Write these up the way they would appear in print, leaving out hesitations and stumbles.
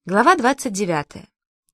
Глава 29.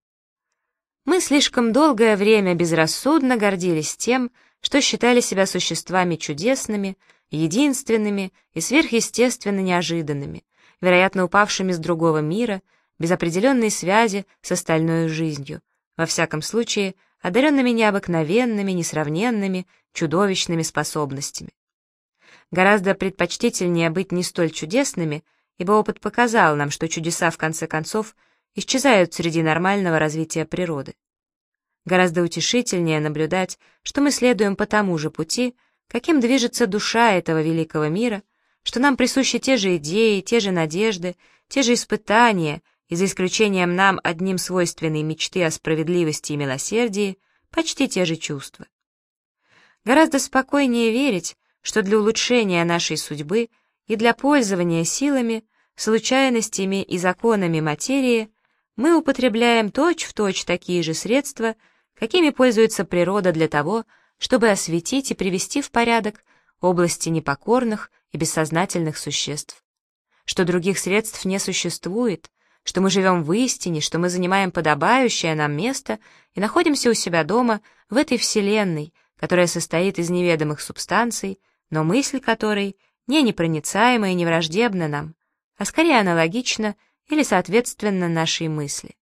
Мы слишком долгое время безрассудно гордились тем, что считали себя существами чудесными, единственными и сверхъестественно неожиданными, вероятно, упавшими с другого мира, без определенной связи с остальной жизнью, во всяком случае, одаренными необыкновенными, несравненными, чудовищными способностями. Гораздо предпочтительнее быть не столь чудесными, ибо опыт показал нам, что чудеса, в конце концов, исчезают среди нормального развития природы. Гораздо утешительнее наблюдать, что мы следуем по тому же пути, каким движется душа этого великого мира, что нам присущи те же идеи, те же надежды, те же испытания, и за исключением нам одним свойственной мечты о справедливости и милосердии, почти те же чувства. Гораздо спокойнее верить, что для улучшения нашей судьбы и для пользования силами, случайностями и законами материи мы употребляем точь-в-точь такие же средства, какими пользуется природа для того, чтобы осветить и привести в порядок области непокорных и бессознательных существ. Что других средств не существует, что мы живем в истине, что мы занимаем подобающее нам место и находимся у себя дома в этой вселенной, которая состоит из неведомых субстанций, но мысль которой не непроницаема и не враждебна нам, а скорее аналогична или соответственно нашей мысли.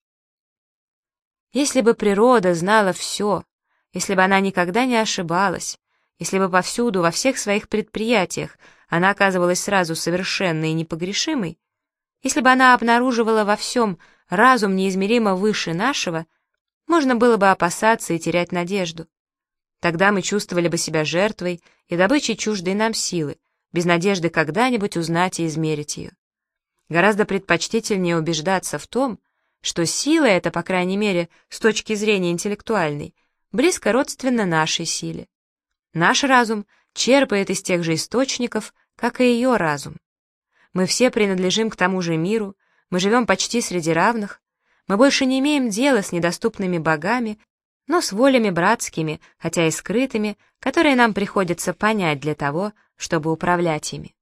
Если бы природа знала все, если бы она никогда не ошибалась, если бы повсюду, во всех своих предприятиях она оказывалась сразу совершенной и непогрешимой, если бы она обнаруживала во всем разум неизмеримо выше нашего, можно было бы опасаться и терять надежду. Тогда мы чувствовали бы себя жертвой и добычей чуждой нам силы, без надежды когда-нибудь узнать и измерить ее. Гораздо предпочтительнее убеждаться в том, что сила эта, по крайней мере, с точки зрения интеллектуальной, близко родственна нашей силе. Наш разум черпает из тех же источников, как и ее разум. Мы все принадлежим к тому же миру, мы живем почти среди равных, мы больше не имеем дела с недоступными богами, но с волями братскими, хотя и скрытыми, которые нам приходится понять для того, чтобы управлять ими.